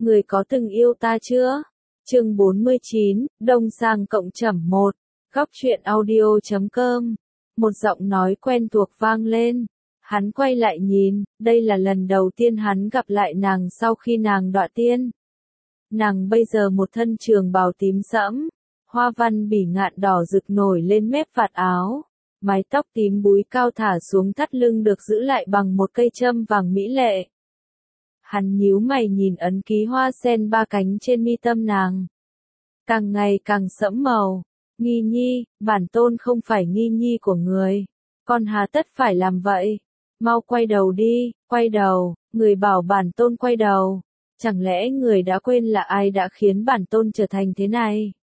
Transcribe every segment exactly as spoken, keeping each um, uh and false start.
người có từng yêu ta chưa? Chương bốn mươi chín, Đông Sang cộng trẩm một, góc truyện audio chấm com. Một giọng nói quen thuộc vang lên. Hắn quay lại nhìn, đây là lần đầu tiên hắn gặp lại nàng sau khi nàng đọa tiên. Nàng bây giờ một thân trường bào tím sẫm, hoa văn bỉ ngạn đỏ rực nổi lên mép vạt áo, mái tóc tím búi cao thả xuống thắt lưng được giữ lại bằng một cây châm vàng mỹ lệ. Hắn nhíu mày nhìn ấn ký hoa sen ba cánh trên mi tâm nàng. Càng ngày càng sẫm màu. Nghi nhi, bản tôn không phải nghi nhi của người. Con hà tất phải làm vậy. Mau quay đầu đi, quay đầu, người bảo bản tôn quay đầu. Chẳng lẽ người đã quên là ai đã khiến bản tôn trở thành thế này?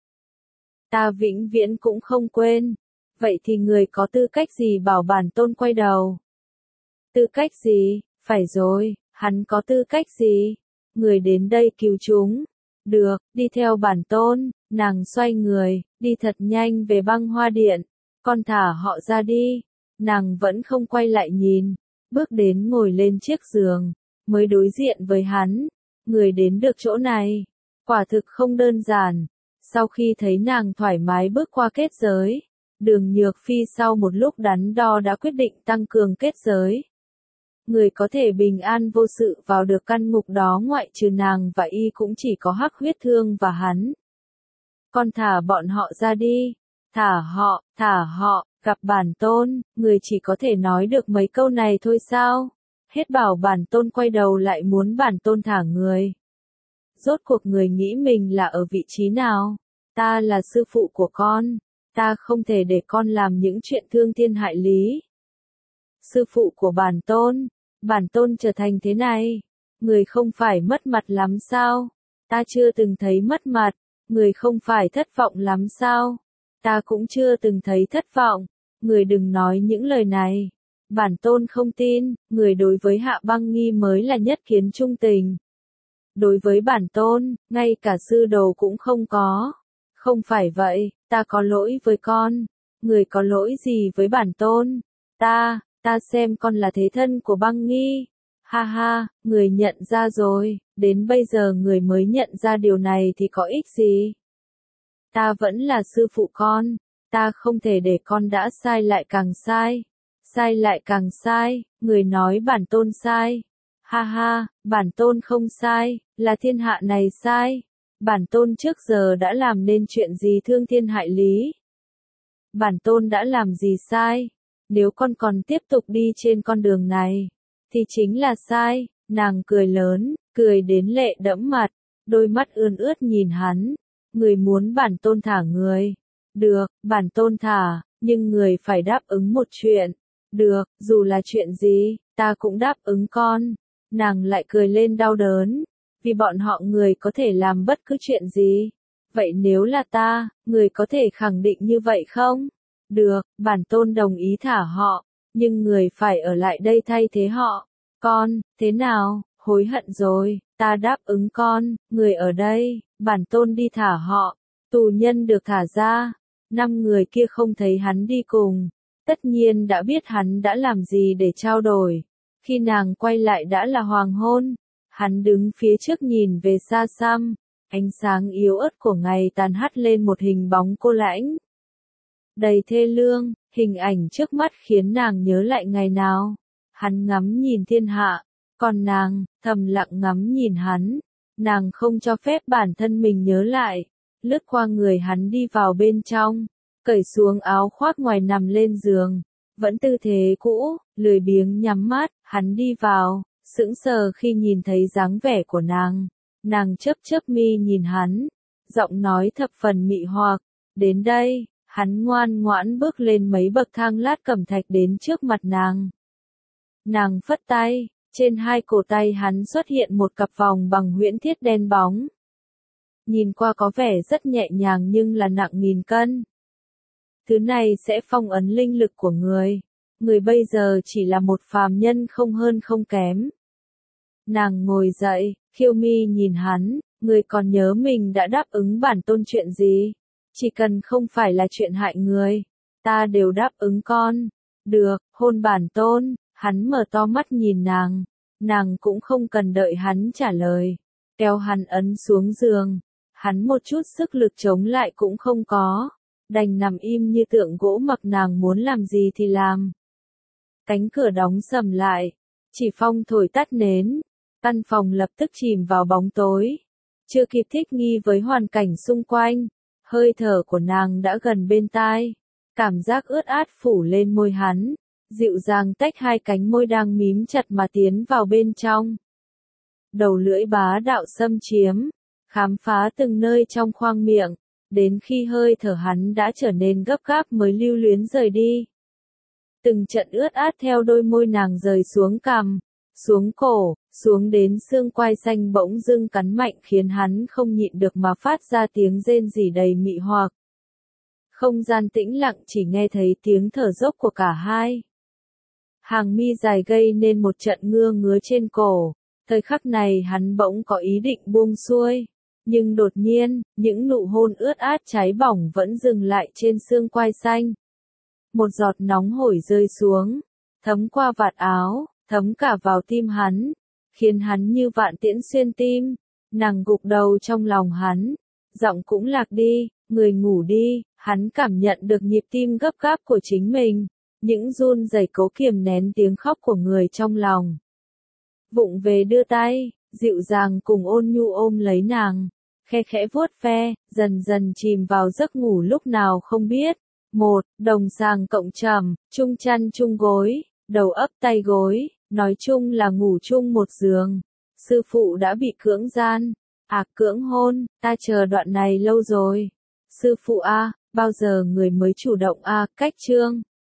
Ta vĩnh viễn cũng không quên. Vậy thì người có tư cách gì bảo bản tôn quay đầu? Tư cách gì? Phải rồi, hắn có tư cách gì? Người đến đây cứu chúng. Được, đi theo bản tôn. Nàng xoay người, đi thật nhanh về băng hoa điện. Con thả họ ra đi. Nàng vẫn không quay lại nhìn. Bước đến ngồi lên chiếc giường. Mới đối diện với hắn. Người đến được chỗ này. Quả thực không đơn giản. Sau khi thấy nàng thoải mái bước qua kết giới. Đường Nhược Phi sau một lúc đắn đo đã quyết định tăng cường kết giới. Người có thể bình an vô sự vào được căn ngục đó ngoại trừ nàng và y cũng chỉ có Hắc Huyết Thương và hắn. Con thả bọn họ ra đi. Thả họ, thả họ, gặp bản tôn, người chỉ có thể nói được mấy câu này thôi sao? Hết bảo bản tôn quay đầu lại muốn bản tôn thả người. Rốt cuộc người nghĩ mình là ở vị trí nào? Ta là sư phụ của con. Ta không thể để con làm những chuyện thương thiên hại lý. Sư phụ của bản tôn. Bản tôn trở thành thế này. Người không phải mất mặt lắm sao? Ta chưa từng thấy mất mặt. Người không phải thất vọng lắm sao? Ta cũng chưa từng thấy thất vọng. Người đừng nói những lời này. Bản tôn không tin, người đối với Hạ Băng Nghi mới là nhất kiến trung tình. Đối với bản tôn, ngay cả sư đồ cũng không có. Không phải vậy, ta có lỗi với con. Người có lỗi gì với bản tôn? Ta, ta xem con là thế thân của Băng Nghi. Ha ha, người nhận ra rồi, đến bây giờ người mới nhận ra điều này thì có ích gì? Ta vẫn là sư phụ con, ta không thể để con đã sai lại càng sai. Sai lại càng sai, người nói bản tôn sai. Ha ha, bản tôn không sai, là thiên hạ này sai. Bản tôn trước giờ đã làm nên chuyện gì thương thiên hại lý? Bản tôn đã làm gì sai? Nếu con còn tiếp tục đi trên con đường này, thì chính là sai. Nàng cười lớn, cười đến lệ đẫm mặt, đôi mắt ươn ướt nhìn hắn. Người muốn bản tôn thả người. Được, bản tôn thả, nhưng người phải đáp ứng một chuyện. Được, dù là chuyện gì, ta cũng đáp ứng con. Nàng lại cười lên đau đớn. Vì bọn họ người có thể làm bất cứ chuyện gì. Vậy nếu là ta, người có thể khẳng định như vậy không? Được, bản tôn đồng ý thả họ. Nhưng người phải ở lại đây thay thế họ. Con, thế nào, hối hận rồi, ta đáp ứng con, người ở đây, bản tôn đi thả họ. Tù nhân được thả ra. Năm người kia không thấy hắn đi cùng. Tất nhiên đã biết hắn đã làm gì để trao đổi. Khi nàng quay lại đã là hoàng hôn. Hắn đứng phía trước nhìn về xa xăm. Ánh sáng yếu ớt của ngày tàn hắt lên một hình bóng cô lãnh. Đầy thê lương, hình ảnh trước mắt khiến nàng nhớ lại ngày nào. Hắn ngắm nhìn thiên hạ. Còn nàng, thầm lặng ngắm nhìn hắn. Nàng không cho phép bản thân mình nhớ lại. Lướt qua người hắn đi vào bên trong. Cởi xuống áo khoác ngoài nằm lên giường. Vẫn tư thế cũ, lười biếng nhắm mắt, hắn đi vào, sững sờ khi nhìn thấy dáng vẻ của nàng. Nàng chớp chớp mi nhìn hắn, giọng nói thập phần mị hoặc. Đến đây, hắn ngoan ngoãn bước lên mấy bậc thang lát cẩm thạch đến trước mặt nàng. Nàng phất tay, trên hai cổ tay hắn xuất hiện một cặp vòng bằng huyễn thiết đen bóng. Nhìn qua có vẻ rất nhẹ nhàng nhưng là nặng nghìn cân. Thứ này sẽ phong ấn linh lực của người. Người bây giờ chỉ là một phàm nhân không hơn không kém. Nàng ngồi dậy, khiêu mi nhìn hắn, người còn nhớ mình đã đáp ứng bản tôn chuyện gì? Chỉ cần không phải là chuyện hại người, ta đều đáp ứng con. Được, hôn bản tôn, hắn mở to mắt nhìn nàng. Nàng cũng không cần đợi hắn trả lời. kéo hắn ấn xuống giường. Hắn một chút sức lực chống lại cũng không có, đành nằm im như tượng gỗ mặc nàng muốn làm gì thì làm. Cánh cửa đóng sầm lại, chỉ phong thổi tắt nến, căn phòng lập tức chìm vào bóng tối. Chưa kịp thích nghi với hoàn cảnh xung quanh, hơi thở của nàng đã gần bên tai, cảm giác ướt át phủ lên môi hắn, dịu dàng tách hai cánh môi đang mím chặt mà tiến vào bên trong. Đầu lưỡi bá đạo xâm chiếm, khám phá từng nơi trong khoang miệng, đến khi hơi thở hắn đã trở nên gấp gáp mới lưu luyến rời đi. Từng trận ướt át theo đôi môi nàng rời xuống cằm, xuống cổ, xuống đến xương quai xanh bỗng dưng cắn mạnh khiến hắn không nhịn được mà phát ra tiếng rên rỉ đầy mị hoặc. Không gian tĩnh lặng chỉ nghe thấy tiếng thở dốc của cả hai. Hàng mi dài gây nên một trận ngưa ngứa trên cổ, thời khắc này hắn bỗng có ý định buông xuôi. Nhưng đột nhiên, những nụ hôn ướt át cháy bỏng vẫn dừng lại trên xương quai xanh. Một giọt nóng hổi rơi xuống, thấm qua vạt áo, thấm cả vào tim hắn, khiến hắn như vạn tiễn xuyên tim. Nàng gục đầu trong lòng hắn, giọng cũng lạc đi, người ngủ đi. Hắn cảm nhận được nhịp tim gấp gáp của chính mình, những run rẩy cố kiềm nén tiếng khóc của người trong lòng. Vụng về đưa tay, dịu dàng cùng ôn nhu ôm lấy nàng, khe khẽ vuốt ve, dần dần chìm vào giấc ngủ lúc nào không biết. Một, đồng sàng cộng trầm, chung chăn chung gối, đầu ấp tay gối, nói chung là ngủ chung một giường. Sư phụ đã bị cưỡng gian, à cưỡng hôn, ta chờ đoạn này lâu rồi. Sư phụ a, bao giờ người mới chủ động a, cách chương.